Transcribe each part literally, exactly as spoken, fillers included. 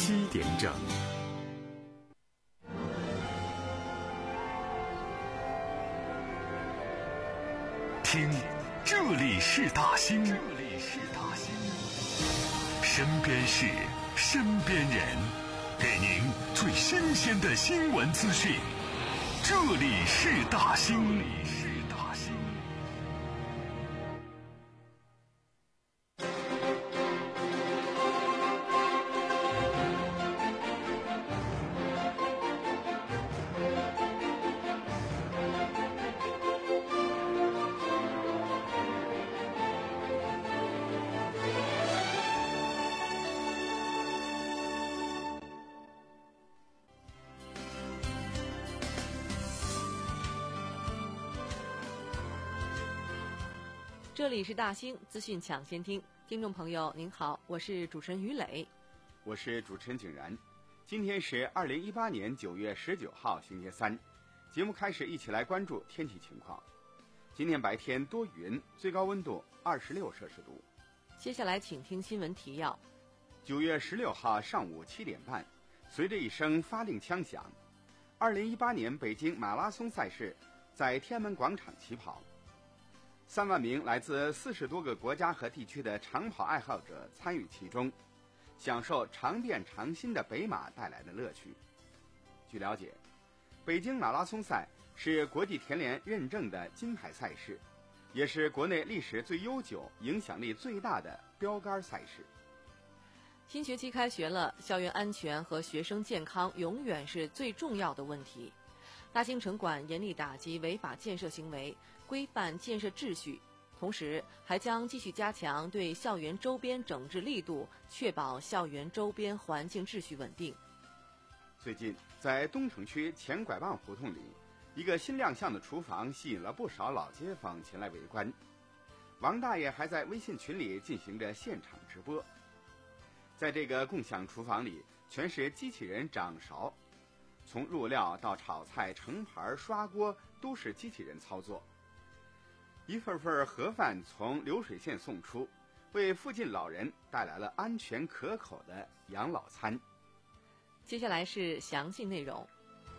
七点整。听，这里是大兴，这里是大兴，身边事，身边人，给您最新鲜的新闻资讯。这里是大兴，这里是大兴。 这里是大兴资讯抢先听，听众朋友您好，我是主持人于磊， 我是主持人景然。今天是二零一八年九月十九号，星期三。节目开始，一起来关注天气情况。今天白天多云，最高温度二十六摄氏度。 接下来请听新闻提要。 九月十六号上午七点半，随着一声发令枪响，二零一八年北京马拉松赛事在天安门广场起跑。三万名来自四十多个国家和地区的长跑爱好者参与其中，享受长变长新的北马带来的乐趣。据了解，北京马拉松赛是国际田联认证的金牌赛事，也是国内历史最悠久、影响力最大的标杆赛事。 新学期开学了，校园安全和学生健康永远是最重要的问题。大兴城管严厉打击违法建设行为，规范建设秩序，同时还将继续加强对校园周边整治力度，确保校园周边环境秩序稳定。 最近，在东城区前拐棒胡同里，一个新亮相的厨房吸引了不少老街坊前来围观。王大爷还在微信群里进行着现场直播。在这个共享厨房里，全是机器人掌勺，从入料到炒菜、盛盘、刷锅都是机器人操作。一份份盒饭从流水线送出，为附近老人带来了安全可口的养老餐。 接下来是详细内容。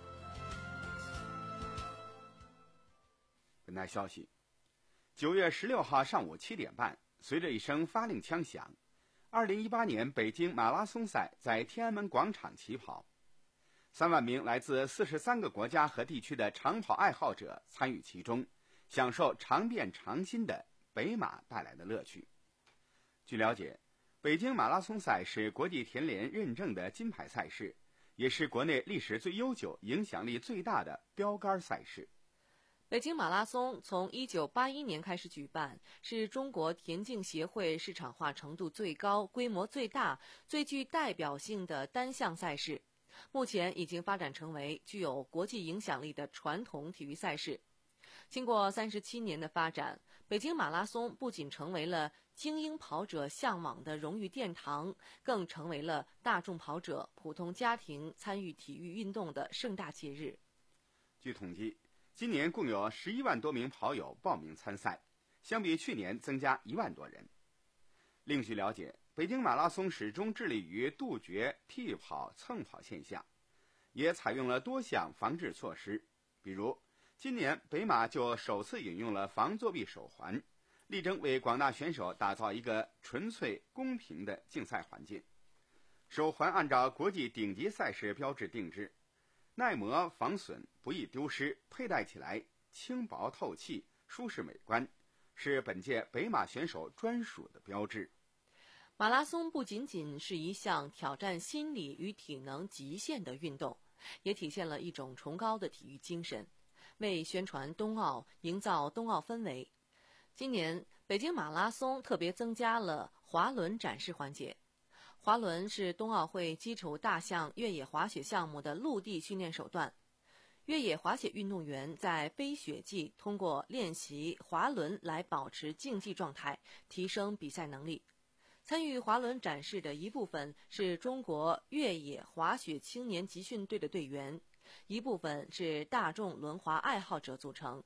本台消息，九月十六号上午七点半，随着一声发令枪响，二零一八年北京马拉松赛在天安门广场起跑。三万名来自四十三个国家和地区的长跑爱好者参与其中，享受长变长新的北马带来的乐趣。据了解，北京马拉松赛是国际田联认证的金牌赛事，也是国内历史最悠久、影响力最大的标杆赛事。 北京马拉松从一九八一年开始举办，是中国田径协会市场化程度最高、规模最大、最具代表性的单项赛事。目前已经发展成为具有国际影响力的传统体育赛事。经过三十七年的发展，北京马拉松不仅成为了精英跑者向往的荣誉殿堂，更成为了大众跑者、普通家庭参与体育运动的盛大节日。 据统计，今年共有十一万多名跑友报名参赛，相比去年增加一万多人。另据了解，北京马拉松始终致力于杜绝替跑、蹭跑现象，也采用了多项防治措施。比如，今年北马就首次引用了防作弊手环，力争为广大选手打造一个纯粹公平的竞赛环境。手环按照国际顶级赛事标志定制，耐磨防损，不易丢失，佩戴起来轻薄透气、舒适美观，是本届北马选手专属的标志。 马拉松不仅仅是一项挑战心理与体能极限的运动，也体现了一种崇高的体育精神，为宣传冬奥、营造冬奥氛围。今年北京马拉松特别增加了滑轮展示环节。滑轮是冬奥会基础大项越野滑雪项目的陆地训练手段。越野滑雪运动员在非雪季通过练习滑轮来保持竞技状态，提升比赛能力。参与滑轮展示的一部分是中国越野滑雪青年集训队的队员，一部分是大众轮滑爱好者组成。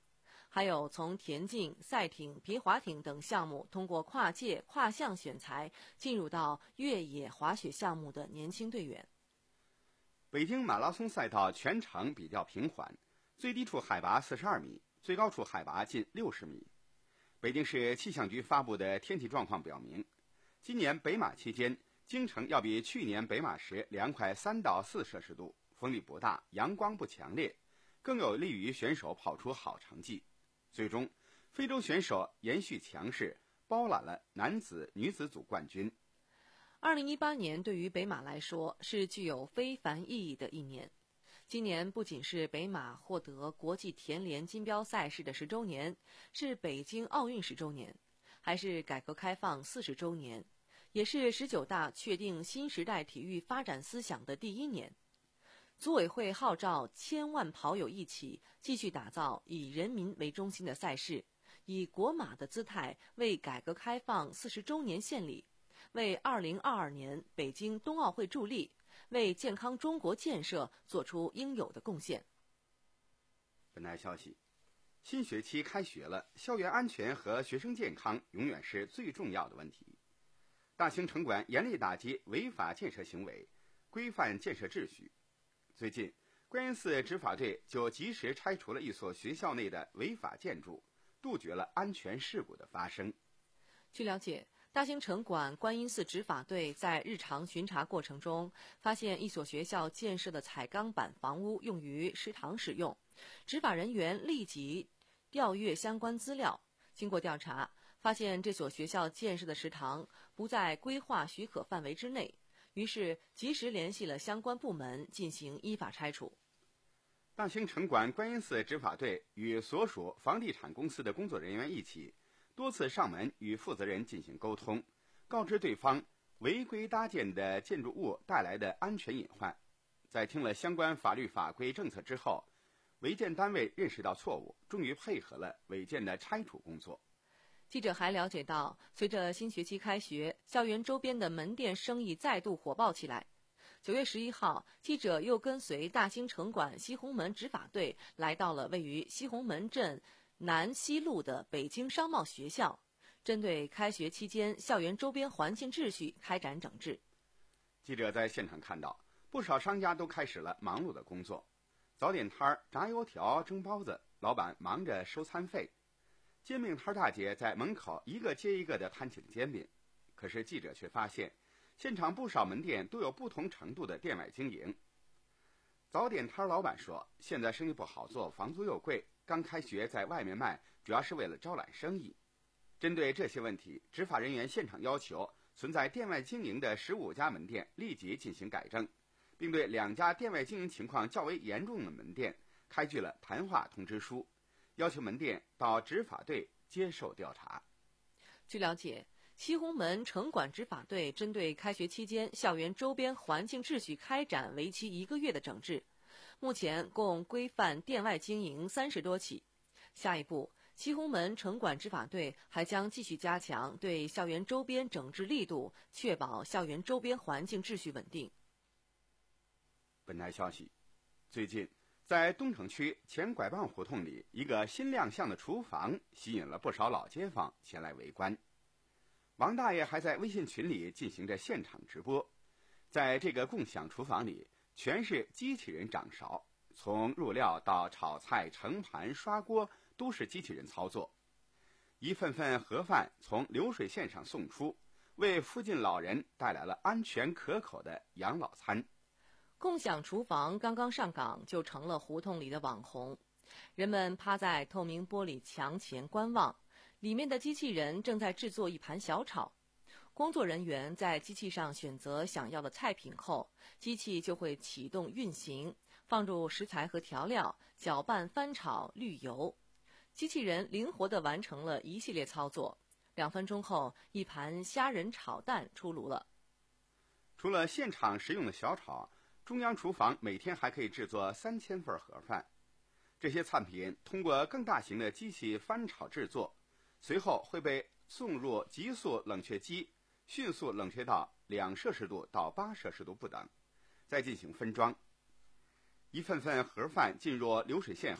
还有从田径、赛艇、皮划艇等项目通过跨界、跨项选材进入到越野滑雪项目的年轻队员。 北京马拉松赛道全程比较平缓，最低处海拔四十二米，最高处海拔近六十米。北京市气象局发布的天气状况表明，今年北马期间，京城要比去年北马时凉快三到四摄氏度，风力不大，阳光不强烈，更有利于选手跑出好成绩。最终，非洲选手延续强势，包揽了男子、女子组冠军。 二零一八年对于北马来说是具有非凡意义的一年。今年不仅是北马获得国际田联金标赛事的十周年，是北京奥运十周年，还是改革开放四十周年，也是十九大确定新时代体育发展思想的第一年。组委会号召千万跑友一起继续打造以人民为中心的赛事，以国马的姿态为改革开放四十周年献礼，为二零二二年北京冬奥会助力，为健康中国建设做出应有的贡献。 本台消息，新学期开学了，校园安全和学生健康永远是最重要的问题。大兴城管严厉打击违法建设行为，规范建设秩序。最近，观音寺执法队就及时拆除了一所学校内的违法建筑，杜绝了安全事故的发生。 据了解，大兴城管观音寺执法队在日常巡查过程中，发现一所学校建设的彩钢板房屋用于食堂使用，执法人员立即调阅相关资料。经过调查，发现这所学校建设的食堂不在规划许可范围之内，于是及时联系了相关部门进行依法拆除。 大兴城管观音寺执法队与所属房地产公司的工作人员一起，多次上门与负责人进行沟通，告知对方违规搭建的建筑物带来的安全隐患。在听了相关法律法规政策之后，违建单位认识到错误，终于配合了违建的拆除工作。 记者还了解到，随着新学期开学，校园周边的门店生意再度火爆起来。九月十一号，记者又跟随大兴城管西红门执法队来到了位于西红门镇南西路的北京商贸学校，针对开学期间校园周边环境秩序开展整治。 记者在现场看到，不少商家都开始了忙碌的工作，早点摊儿炸油条、蒸包子，老板忙着收餐费；煎饼摊大姐在门口一个接一个地摊起了煎饼。可是记者却发现，现场不少门店都有不同程度的店外经营。早点摊老板说，现在生意不好做，房租又贵，刚开学在外面卖，主要是为了招揽生意。针对这些问题，执法人员现场要求存在店外经营的十五家门店立即进行改正，并对两家店外经营情况较为严重的门店开具了谈话通知书，要求门店到执法队接受调查。 据了解，西红门城管执法队针对开学期间校园周边环境秩序开展为期一个月的整治，目前共规范店外经营三十多起。下一步，西红门城管执法队还将继续加强对校园周边整治力度，确保校园周边环境秩序稳定。 本台消息，最近在东城区前拐棒胡同里，一个新亮相的厨房吸引了不少老街坊前来围观。王大爷还在微信群里进行着现场直播。在这个共享厨房里，全是机器人掌勺，从入料到炒菜、盛盘、刷锅都是机器人操作。一份份盒饭从流水线上送出，为附近老人带来了安全可口的养老餐。 共享厨房刚刚上岗就成了胡同里的网红，人们趴在透明玻璃墙前观望，里面的机器人正在制作一盘小炒。工作人员在机器上选择想要的菜品后，机器就会启动运行，放入食材和调料，搅拌、翻炒、滤油。机器人灵活地完成了一系列操作，两分钟后，一盘虾仁炒蛋出炉了。 除了现场食用的小炒，中央厨房每天还可以制作三千份盒饭。这些菜品通过更大型的机器翻炒制作，随后会被送入急速冷却机，迅速冷却到两摄氏度到八摄氏度不等，再进行分装。一份份盒饭进入流水线后，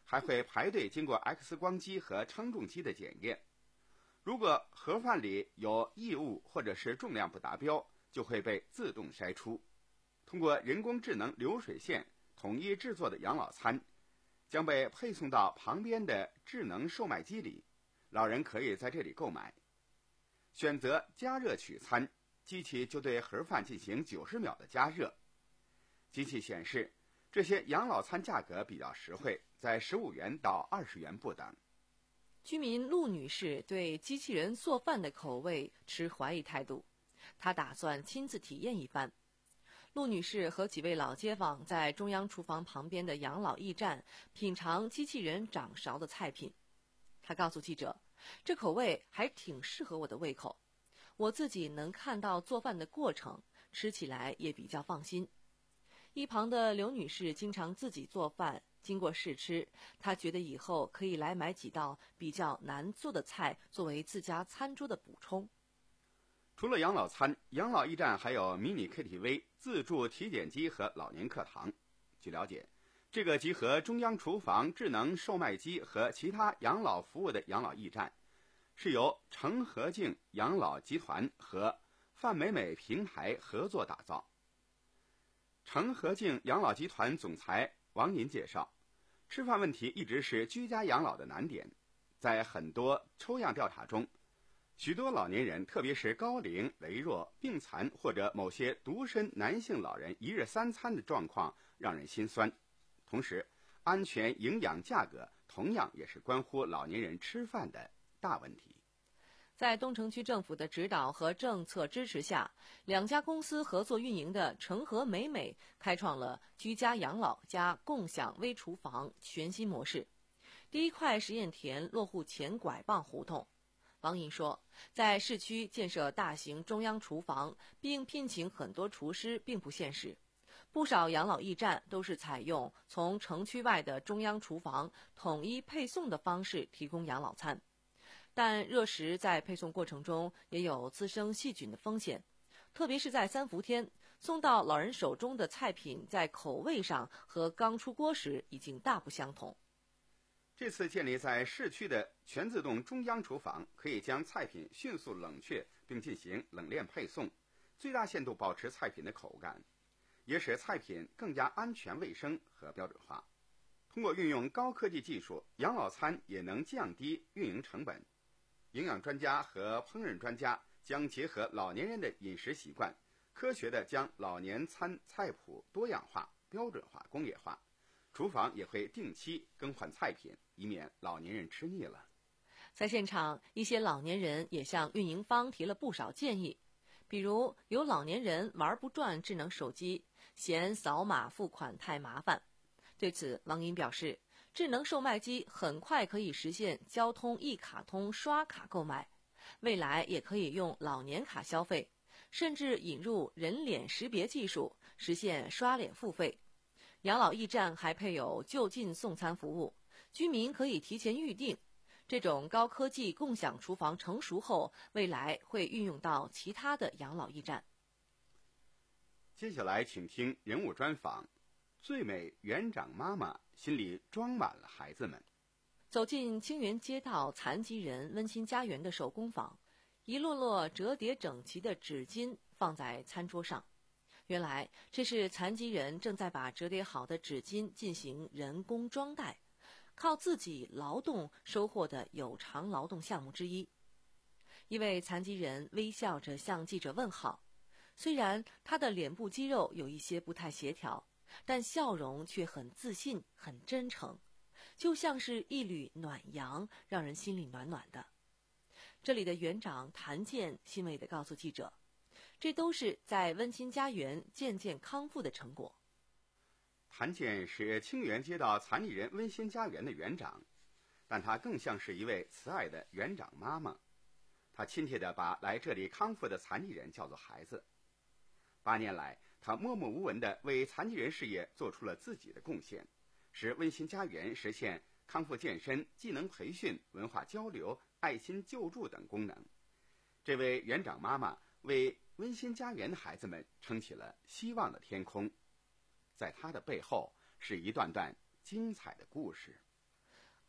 还会排队经过 X 光机和称重机的检验。如果盒饭里有异物或者是重量不达标，就会被自动筛出。通过人工智能流水线统一制作的养老餐将被配送到旁边的智能售卖机里，老人可以在这里购买。选择加热取餐，机器就对盒饭进行九十秒的加热。机器显示，这些养老餐价格比较实惠，在十五元到二十元不等。 居民陆女士对机器人做饭的口味持怀疑态度，她打算亲自体验一番。陆女士和几位老街坊在中央厨房旁边的养老驿站品尝机器人掌勺的菜品。她告诉记者，这口味还挺适合我的胃口，我自己能看到做饭的过程，吃起来也比较放心。一旁的刘女士经常自己做饭，经过试吃，她觉得以后可以来买几道比较难做的菜作为自家餐桌的补充。 除了养老餐，养老驿站还有迷你 K T V、 自助体检机和老年课堂。据了解，这个集合中央厨房、智能售卖机和其他养老服务的养老驿站，是由成和敬养老集团和范美美平台合作打造。成和敬养老集团总裁王银介绍，吃饭问题一直是居家养老的难点。在很多抽样调查中，许多老年人，特别是高龄、羸弱、病残或者某些独身男性老人一日三餐的状况让人心酸。同时，安全、营养、价格同样也是关乎老年人吃饭的大问题。 在东城区政府的指导和政策支持下，两家公司合作运营的成和美美开创了居家养老加共享微厨房全新模式。第一块实验田落户前拐棒胡同。王银说，在市区建设大型中央厨房并聘请很多厨师并不现实，不少养老驿站都是采用从城区外的中央厨房统一配送的方式提供养老餐，但热食在配送过程中也有滋生细菌的风险，特别是在三伏天，送到老人手中的菜品在口味上和刚出锅时已经大不相同。 这次建立在市区的全自动中央厨房，可以将菜品迅速冷却并进行冷链配送，最大限度保持菜品的口感，也使菜品更加安全卫生和标准化。通过运用高科技技术，养老餐也能降低运营成本。营养专家和烹饪专家将结合老年人的饮食习惯，科学地将老年餐菜谱多样化、标准化、工业化。厨房也会定期更换菜品，以免老年人吃腻了。 在现场，一些老年人也向运营方提了不少建议，比如有老年人玩不转智能手机，嫌扫码付款太麻烦。对此，王银表示，智能售卖机很快可以实现交通一卡通刷卡购买，未来也可以用老年卡消费，甚至引入人脸识别技术，实现刷脸付费。养老驿站还配有就近送餐服务，居民可以提前预定。这种高科技共享厨房成熟后，未来会运用到其他的养老驿站。 接下来请听人物专访，最美园长妈妈心里装满了孩子们。 走进清源街道残疾人温馨家园的手工坊，一摞摞折叠整齐的纸巾放在餐桌上。原来这是残疾人正在把折叠好的纸巾进行人工装袋，靠自己劳动收获的有偿劳动项目之一。一位残疾人微笑着向记者问好，虽然他的脸部肌肉有一些不太协调，但笑容却很自信、很真诚，就像是一缕暖阳，让人心里暖暖的。这里的园长谭健欣慰地告诉记者，这都是在温馨家园渐渐康复的成果。 谭健是清源街道残疾人温馨家园的园长，但他更像是一位慈爱的园长妈妈。他亲切地把来这里康复的残疾人叫做孩子。八年来，他默默无闻地为残疾人事业做出了自己的贡献，使温馨家园实现康复健身、技能培训、文化交流、爱心救助等功能。这位园长妈妈为温馨家园的孩子们撑起了希望的天空，在她的背后是一段段精彩的故事。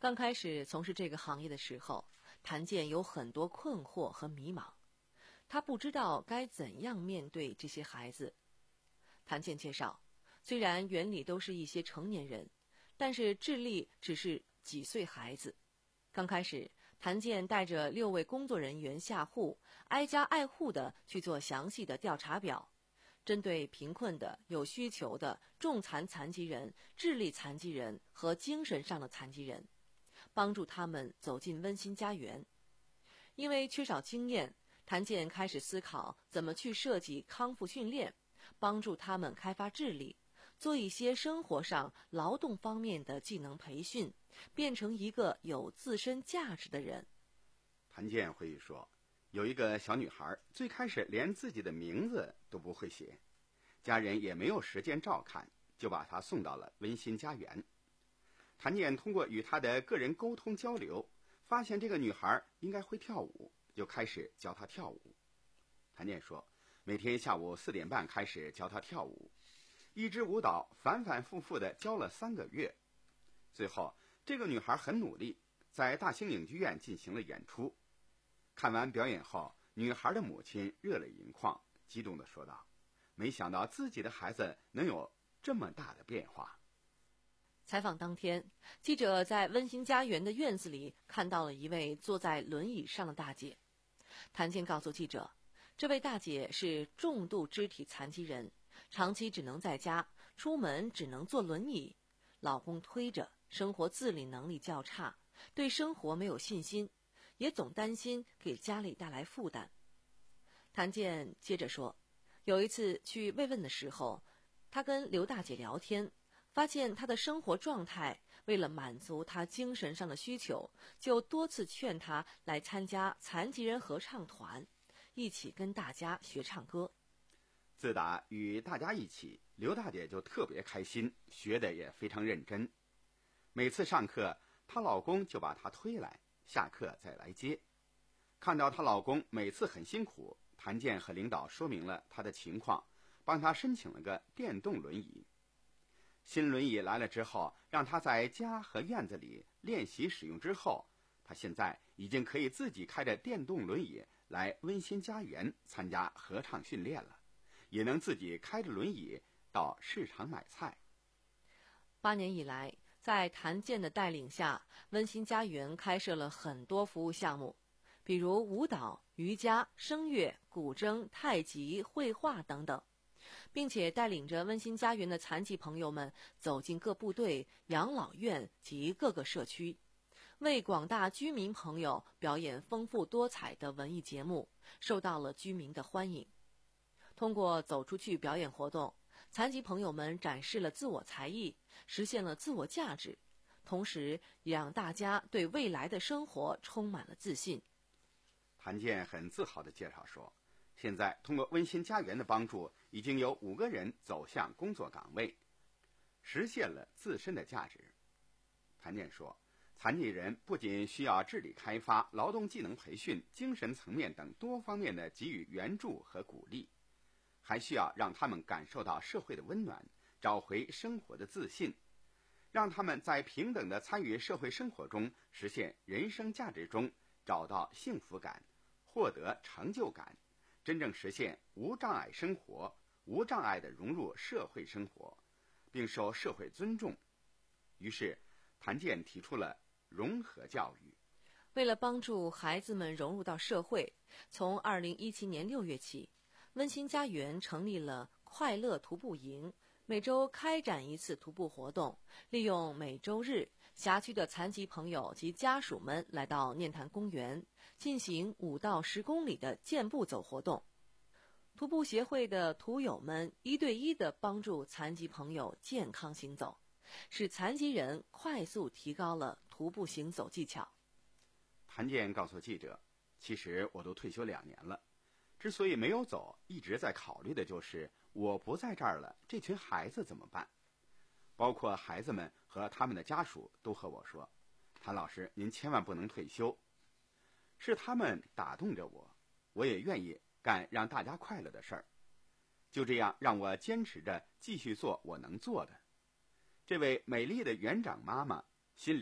刚开始从事这个行业的时候，谭健有很多困惑和迷茫，他不知道该怎样面对这些孩子。谭健介绍，虽然园里都是一些成年人，但是智力只是几岁孩子。刚开始，谭健带着六位工作人员下户，挨家挨户地去做详细的调查表，针对贫困的、有需求的、重残残疾人、智力残疾人和精神上的残疾人，帮助他们走进温馨家园。因为缺少经验，谭健开始思考怎么去设计康复训练，帮助他们开发智力，做一些生活上、劳动方面的技能培训，变成一个有自身价值的人。 谭健回忆说，有一个小女孩最开始连自己的名字都不会写，家人也没有时间照看，就把她送到了温馨家园。谭健通过与她的个人沟通交流，发现这个女孩应该会跳舞，就开始教她跳舞。谭健说，每天下午四点半开始教她跳舞，一支舞蹈反反复复地教了三个月。最后，这个女孩很努力，在大兴影剧院进行了演出。看完表演后，女孩的母亲热泪盈眶，激动地说道，没想到自己的孩子能有这么大的变化。 采访当天，记者在温馨家园的院子里看到了一位坐在轮椅上的大姐。谭健告诉记者，这位大姐是重度肢体残疾人，长期只能在家，出门只能坐轮椅，老公推着，生活自理能力较差，对生活没有信心，也总担心给家里带来负担。谭健接着说，有一次去慰问的时候，他跟刘大姐聊天，发现她的生活状态，为了满足她精神上的需求，就多次劝她来参加残疾人合唱团，一起跟大家学唱歌。 自打与大家一起，刘大姐就特别开心，学得也非常认真。每次上课，她老公就把她推来，下课再来接。看到她老公每次很辛苦，谭健和领导说明了她的情况，帮她申请了个电动轮椅。新轮椅来了之后，让她在家和院子里练习使用之后，她现在已经可以自己开着电动轮椅来温馨家园参加合唱训练了，也能自己开着轮椅到市场买菜。 八年以来，在谭健的带领下，温馨家园开设了很多服务项目，比如舞蹈、瑜伽、声乐、古筝、太极、绘画等等，并且带领着温馨家园的残疾朋友们走进各部队、养老院及各个社区，为广大居民朋友表演丰富多彩的文艺节目，受到了居民的欢迎。通过走出去表演活动，残疾朋友们展示了自我才艺，实现了自我价值，同时也让大家对未来的生活充满了自信。 谭健很自豪地介绍说，现在通过温馨家园的帮助，已经有五个人走向工作岗位，实现了自身的价值。谭健说，残疾人不仅需要智力开发、劳动技能培训、精神层面等多方面的给予援助和鼓励，还需要让他们感受到社会的温暖，找回生活的自信，让他们在平等的参与社会生活中实现人生价值中找到幸福感，获得成就感，真正实现无障碍生活，无障碍地融入社会生活，并受社会尊重。于是谭健提出了融合教育。 为了帮助孩子们融入到社会，从二零一七年六月起，温馨家园成立了快乐徒步营，每周开展一次徒步活动，利用每周日，辖区的残疾朋友及家属们来到念坛公园，进行五到十公里的健步走活动。徒步协会的徒友们一对一地帮助残疾朋友健康行走，使残疾人快速提高了徒步行走技巧。 谭健告诉记者，其实我都退休两年了，之所以没有走，一直在考虑的就是我不在这儿了，这群孩子怎么办？包括孩子们和他们的家属都和我说，谭老师您千万不能退休。是他们打动着我，我也愿意干让大家快乐的事儿，就这样让我坚持着继续做我能做的。这位美丽的园长妈妈心里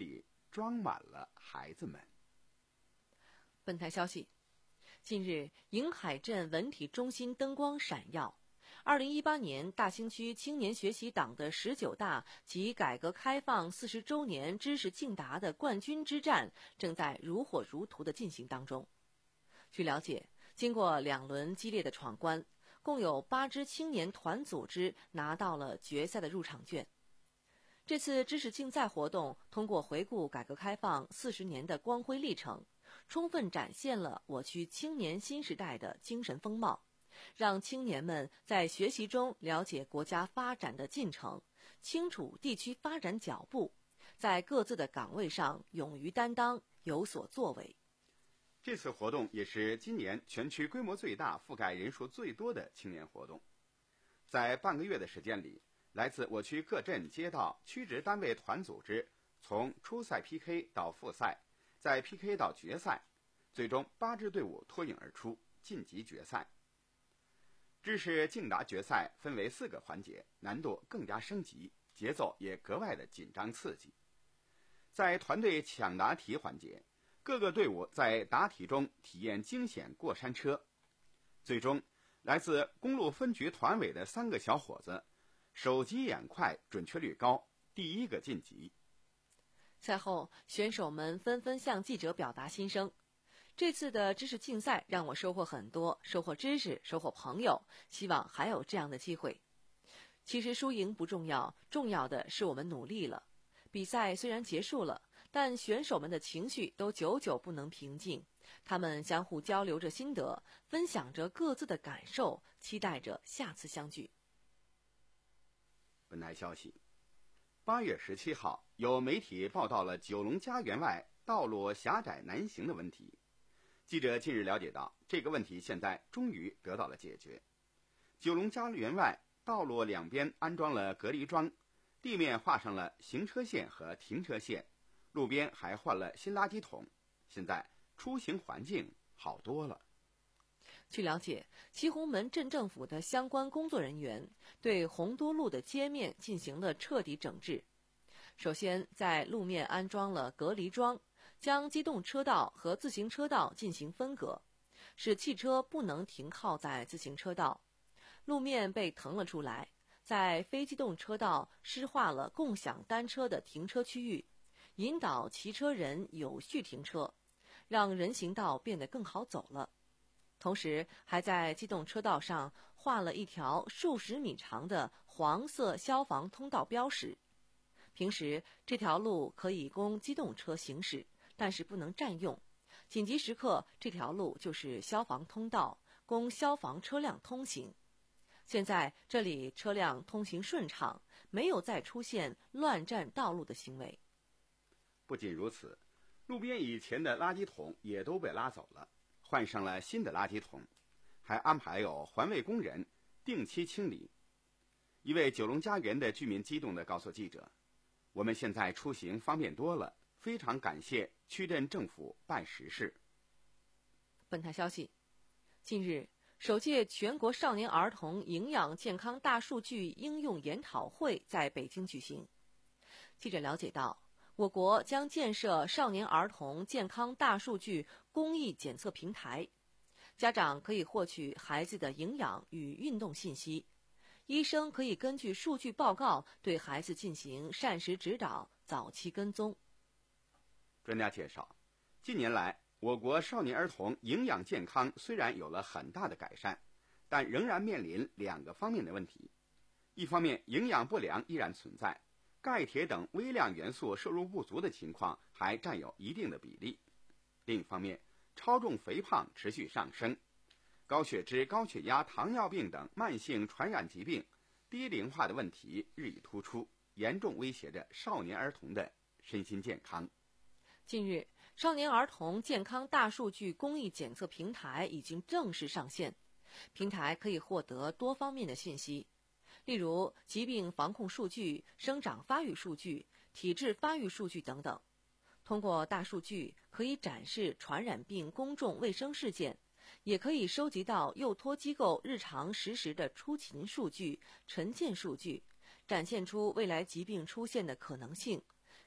装满了孩子们。 本台消息，近日迎海镇文体中心灯光闪耀，二零一八年大兴区青年学习党的十九大及改革开放四十周年知识竞答的冠军之战正在如火如荼地进行当中。据了解，经过两轮激烈的闯关，共有八支青年团组织拿到了决赛的入场券。这次知识竞赛活动通过回顾改革开放四十年的光辉历程，充分展现了我区青年新时代的精神风貌，让青年们在学习中了解国家发展的进程，清楚地区发展脚步，在各自的岗位上勇于担当，有所作为。 这次活动也是今年全区规模最大、覆盖人数最多的青年活动。在半个月的时间里，来自我区各镇街道、区直单位团组织从初赛 P K 到复赛，再 P K 到决赛，最终八支队伍脱颖而出，晋级决赛。知识竞答决赛分为四个环节，难度更加升级，节奏也格外的紧张刺激。在团队抢答题环节，各个队伍在答题中体验惊险过山车，最终来自公路分局团委的三个小伙子手疾眼快，准确率高，第一个晋级。 赛后，选手们纷纷向记者表达心声。这次的知识竞赛让我收获很多，收获知识，收获朋友，希望还有这样的机会。其实输赢不重要，重要的是我们努力了。比赛虽然结束了，但选手们的情绪都久久不能平静，他们相互交流着心得，分享着各自的感受，期待着下次相聚。 本台消息，八月十七号，有媒体报道了九龙家园外道路狭窄难行的问题。记者近日了解到，这个问题现在终于得到了解决。九龙家园外道路两边安装了隔离桩，地面画上了行车线和停车线，路边还换了新垃圾桶，现在出行环境好多了。 据了解，祁红门镇政府的相关工作人员对洪都路的街面进行了彻底整治。首先，在路面安装了隔离桩，将机动车道和自行车道进行分隔，使汽车不能停靠在自行车道。路面被腾了出来，在非机动车道施划了共享单车的停车区域，引导骑车人有序停车，让人行道变得更好走了。同时，还在机动车道上画了一条数十米长的黄色消防通道标识。平时这条路可以供机动车行驶，但是不能占用。紧急时刻，这条路就是消防通道，供消防车辆通行。现在这里车辆通行顺畅，没有再出现乱占道路的行为。 不仅如此，路边以前的垃圾桶也都被拉走了，换上了新的垃圾桶，还安排有环卫工人定期清理。一位九龙家园的居民激动地告诉记者，我们现在出行方便多了，非常感谢区镇政府办实事。 本台消息，近日首届全国少年儿童营养健康大数据应用研讨会在北京举行。记者了解到，我国将建设少年儿童健康大数据公益检测平台，家长可以获取孩子的营养与运动信息，医生可以根据数据报告对孩子进行膳食指导、早期跟踪。 专家介绍，近年来我国少年儿童营养健康虽然有了很大的改善，但仍然面临两个方面的问题。一方面，营养不良依然存在，钙铁等微量元素摄入不足的情况还占有一定的比例。另一方面，超重肥胖持续上升，高血脂、高血压、糖尿病等慢性传染疾病低龄化的问题日益突出，严重威胁着少年儿童的身心健康。 近日，少年儿童健康大数据公益检测平台已经正式上线。平台可以获得多方面的信息，例如疾病防控数据、生长发育数据、体质发育数据等等。通过大数据，可以展示传染病公众卫生事件，也可以收集到幼托机构日常实时的出勤数据、晨健数据，展现出未来疾病出现的可能性，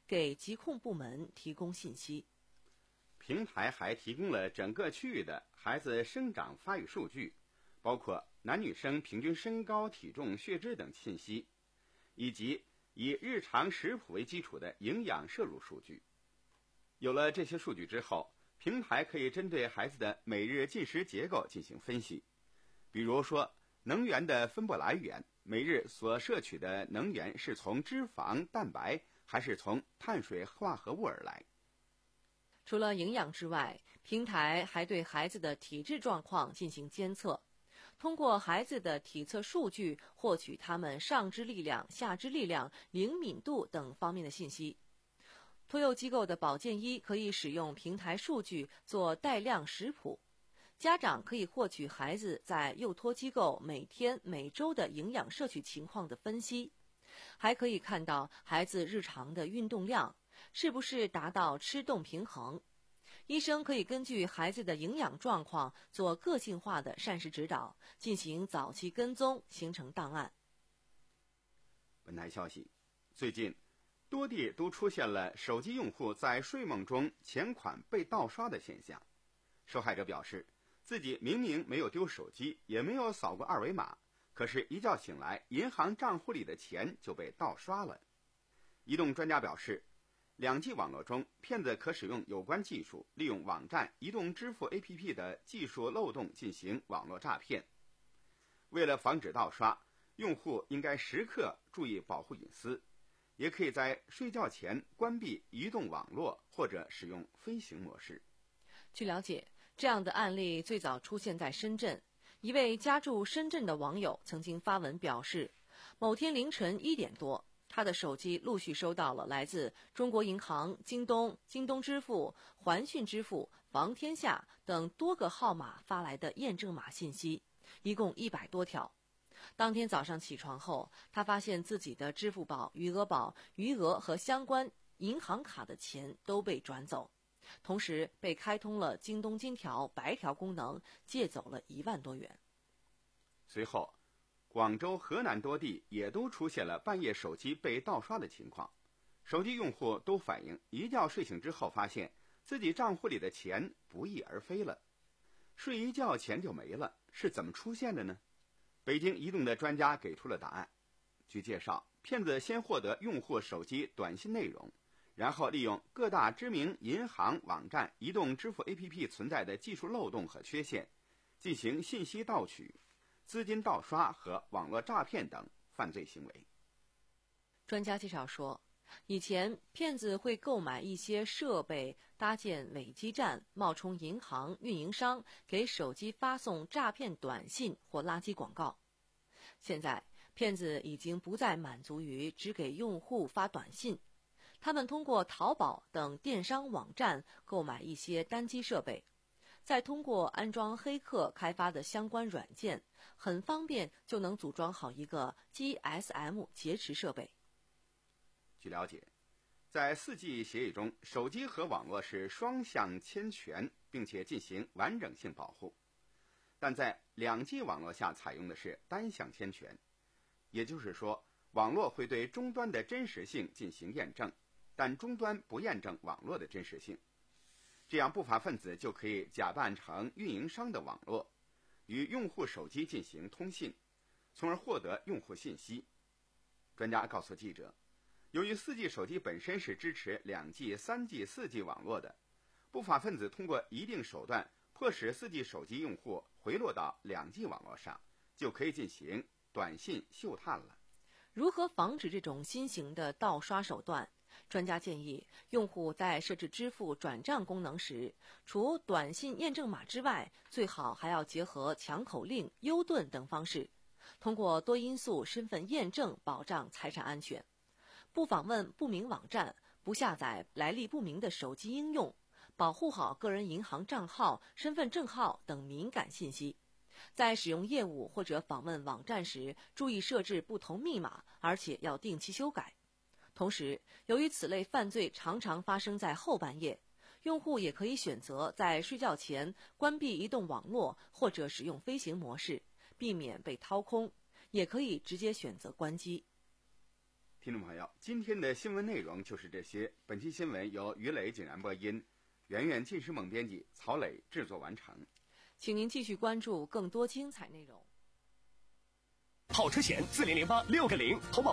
给疾控部门提供信息。 平台还提供了整个区域的孩子生长发育数据，包括男女生平均身高、体重、血脂等信息，以及以日常食谱为基础的营养摄入数据。有了这些数据之后，平台可以针对孩子的每日进食结构进行分析，比如说能源的分布来源，每日所摄取的能源是从脂肪、蛋白还是从碳水化合物而来。 除了营养之外，平台还对孩子的体质状况进行监测，通过孩子的体测数据获取他们上肢力量、下肢力量、灵敏度等方面的信息。托幼机构的保健医可以使用平台数据做带量食谱，家长可以获取孩子在幼托机构每天、每周的营养摄取情况的分析，还可以看到孩子日常的运动量是不是达到吃动平衡。医生可以根据孩子的营养状况做个性化的膳食指导，进行早期跟踪，形成档案。 本台消息，最近多地都出现了手机用户在睡梦中钱款被盗刷的现象。受害者表示，自己明明没有丢手机，也没有扫过二维码，可是一觉醒来，银行账户里的钱就被盗刷了。移动专家表示，两 G 网络中，骗子可使用有关技术，利用网站、移动支付 A P P 的技术漏洞进行网络诈骗。为了防止盗刷，用户应该时刻注意保护隐私，也可以在睡觉前关闭移动网络或者使用飞行模式。 据了解，这样的案例最早出现在深圳。一位家住深圳的网友曾经发文表示，某天凌晨一点多，他的手机陆续收到了来自中国银行、京东、京东支付、环讯支付、房天下等多个号码发来的验证码信息，一共一百多条。当天早上起床后，他发现自己的支付宝、余额宝余额和相关银行卡的钱都被转走，同时被开通了京东金条、白条功能，借走了一万多元。 随后，广州、河南多地也都出现了半夜手机被盗刷的情况。手机用户都反映，一觉睡醒之后发现自己账户里的钱不翼而飞了，睡一觉钱就没了，是怎么出现的呢？北京移动的专家给出了答案。据介绍，骗子先获得用户手机短信内容，然后利用各大知名银行、网站、移动支付 A P P 存在的技术漏洞和缺陷，进行信息盗取、资金盗刷和网络诈骗等犯罪行为。 专家介绍说，以前骗子会购买一些设备，搭建伪基站，冒充银行运营商，给手机发送诈骗短信或垃圾广告。现在骗子已经不再满足于只给用户发短信，他们通过淘宝等电商网站购买一些单机设备，再通过安装黑客开发的相关软件，很方便就能组装好一个 G S M 劫持设备。 据了解，在 四 G 协议中，手机和网络是双向牵权，并且进行完整性保护。但在两 G 网络下采用的是单向牵权，也就是说，网络会对终端的真实性进行验证，但终端不验证网络的真实性。这样不法分子就可以假扮成运营商的网络，与用户手机进行通信，从而获得用户信息。专家告诉记者，由于 四 G 手机本身是支持 两 G、三 G、四 G 网络的，不法分子通过一定手段迫使 四 G 手机用户回落到 两 G 网络上，就可以进行短信嗅探了。 如何防止这种新型的盗刷手段？专家建议，用户在设置支付转账功能时，除短信验证码之外，最好还要结合抢口令、优盾等方式，通过多因素身份验证保障财产安全。不访问不明网站，不下载来历不明的手机应用，保护好个人银行账号、身份证号等敏感信息。在使用业务或者访问网站时，注意设置不同密码，而且要定期修改。同时，由于此类犯罪常常发生在后半夜，用户也可以选择在睡觉前关闭移动网络或者使用飞行模式，避免被掏空，也可以直接选择关机。 听众朋友，今天的新闻内容就是这些。本期新闻由于磊井然播音，圆圆近视梦编辑，曹磊制作完成。 请您继续关注更多精彩内容。 跑车险四零零八六个零，投保